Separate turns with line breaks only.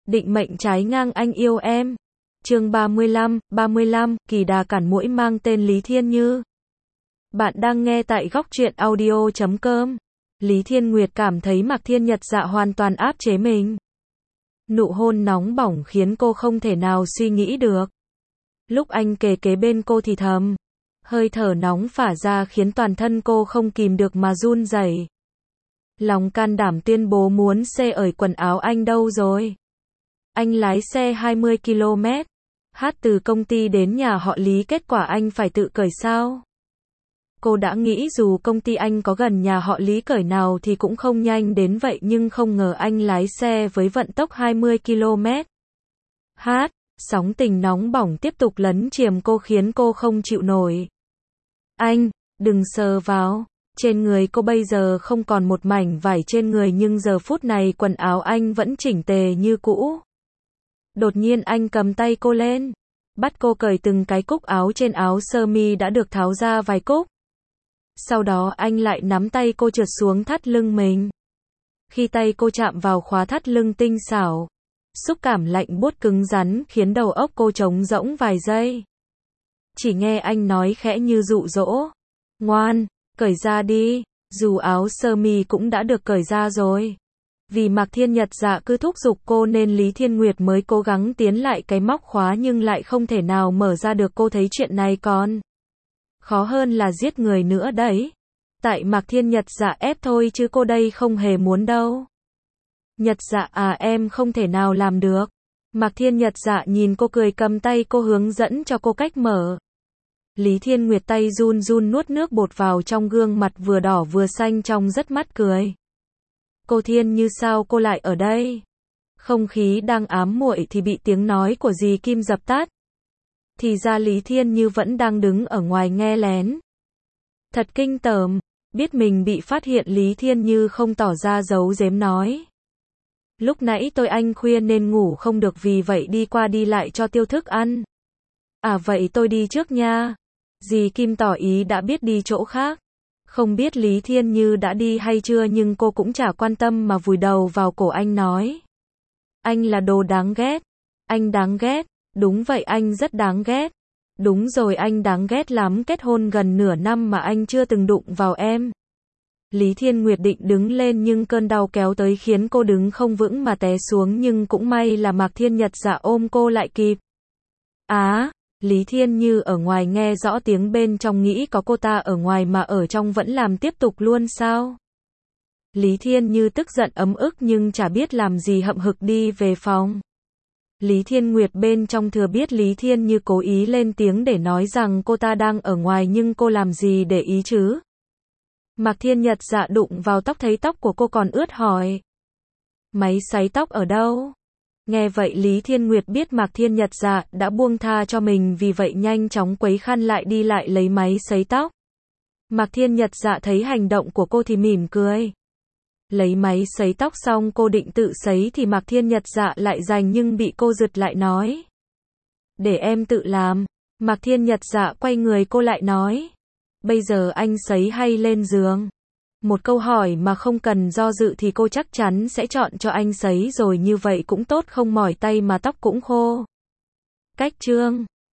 Định mệnh trái ngang anh yêu em. Chương 35, kỳ đà cản muỗi mang tên Lý Thiên Như. Bạn đang nghe tại góc truyện audio.com. Lý Thiên Nguyệt cảm thấy Mạc Thiên Nhật Dạ hoàn toàn áp chế mình. Nụ hôn nóng bỏng khiến cô không thể nào suy nghĩ được. Lúc anh kề kế bên cô thì thầm. Hơi thở nóng phả ra khiến toàn thân cô không kìm được mà run rẩy. Lòng can đảm tuyên bố muốn xê ởi quần áo anh đâu rồi. Anh lái xe 20 km. Hát từ công ty đến nhà họ Lý, kết quả anh phải tự cởi sao? Cô đã nghĩ dù công ty anh có gần nhà họ Lý cởi nào thì cũng không nhanh đến vậy, nhưng không ngờ anh lái xe với vận tốc 20 km. Hát, sóng tình nóng bỏng tiếp tục lấn chiếm cô khiến cô không chịu nổi. Anh, đừng sờ vào. Trên người cô bây giờ không còn một mảnh vải trên người, nhưng giờ phút này quần áo anh vẫn chỉnh tề như cũ. Đột nhiên anh cầm tay cô lên, bắt cô cởi từng cái cúc áo trên áo sơ mi đã được tháo ra vài cúc. Sau đó anh lại nắm tay cô trượt xuống thắt lưng mình. Khi tay cô chạm vào khóa thắt lưng tinh xảo, xúc cảm lạnh buốt cứng rắn khiến đầu óc cô trống rỗng vài giây. Chỉ nghe anh nói khẽ như dụ dỗ. Ngoan, cởi ra đi. Dù áo sơ mi cũng đã được cởi ra rồi. Vì Mạc Thiên Nhật Dạ cứ thúc giục cô nên Lý Thiên Nguyệt mới cố gắng tiến lại cái móc khóa nhưng lại không thể nào mở ra được. Cô thấy chuyện này còn khó hơn là giết người nữa đấy. Tại Mạc Thiên Nhật Dạ ép thôi chứ cô đây không hề muốn đâu. Nhật Dạ à, em không thể nào làm được. Mạc Thiên Nhật Dạ nhìn cô cười, cầm tay cô hướng dẫn cho cô cách mở. Lý Thiên Nguyệt tay run run nuốt nước bọt vào trong, gương mặt vừa đỏ vừa xanh trông rất mát cười. Cô Thiên Như, sao cô lại ở đây? Không khí đang ám muội thì bị tiếng nói của dì Kim dập tắt. Thì ra Lý Thiên Như vẫn đang đứng ở ngoài nghe lén. Thật kinh tởm, biết mình bị phát hiện Lý Thiên Như không tỏ ra giấu giếm nói. Lúc nãy tôi anh khuya nên ngủ không được, vì vậy đi qua đi lại cho tiêu thức ăn. À vậy tôi đi trước nha. Dì Kim tỏ ý đã biết đi chỗ khác. Không biết Lý Thiên Như đã đi hay chưa nhưng cô cũng chả quan tâm mà vùi đầu vào cổ anh nói. Anh là đồ đáng ghét. Anh đáng ghét. Đúng vậy, anh rất đáng ghét. Đúng rồi, anh đáng ghét lắm, kết hôn gần nửa năm mà anh chưa từng đụng vào em. Lý Thiên Nguyệt định đứng lên nhưng cơn đau kéo tới khiến cô đứng không vững mà té xuống, nhưng cũng may là Mạc Thiên Nhật Dạ ôm cô lại kịp. Lý Thiên Như ở ngoài nghe rõ tiếng bên trong nghĩ có cô ta ở ngoài mà ở trong vẫn làm tiếp tục luôn sao? Lý Thiên Như tức giận ấm ức nhưng chả biết làm gì, hậm hực đi về phòng. Lý Thiên Nguyệt bên trong thừa biết Lý Thiên Như cố ý lên tiếng để nói rằng cô ta đang ở ngoài, nhưng cô làm gì để ý chứ? Mạc Thiên Nhật Dạ đụng vào tóc, thấy tóc của cô còn ướt hỏi. Máy sấy tóc ở đâu? Nghe vậy Lý Thiên Nguyệt biết Mạc Thiên Nhật Dạ đã buông tha cho mình, vì vậy nhanh chóng quấy khăn lại đi lại lấy máy sấy tóc. Mạc Thiên Nhật Dạ thấy hành động của cô thì mỉm cười. Lấy máy sấy tóc xong cô định tự sấy thì Mạc Thiên Nhật Dạ lại giành nhưng bị cô giật lại nói. Để em tự làm. Mạc Thiên Nhật Dạ quay người cô lại nói. Bây giờ anh sấy hay lên giường? Một câu hỏi mà không cần do dự thì cô chắc chắn sẽ chọn cho anh sấy rồi, như vậy cũng tốt, không mỏi tay mà tóc cũng khô. Cách chương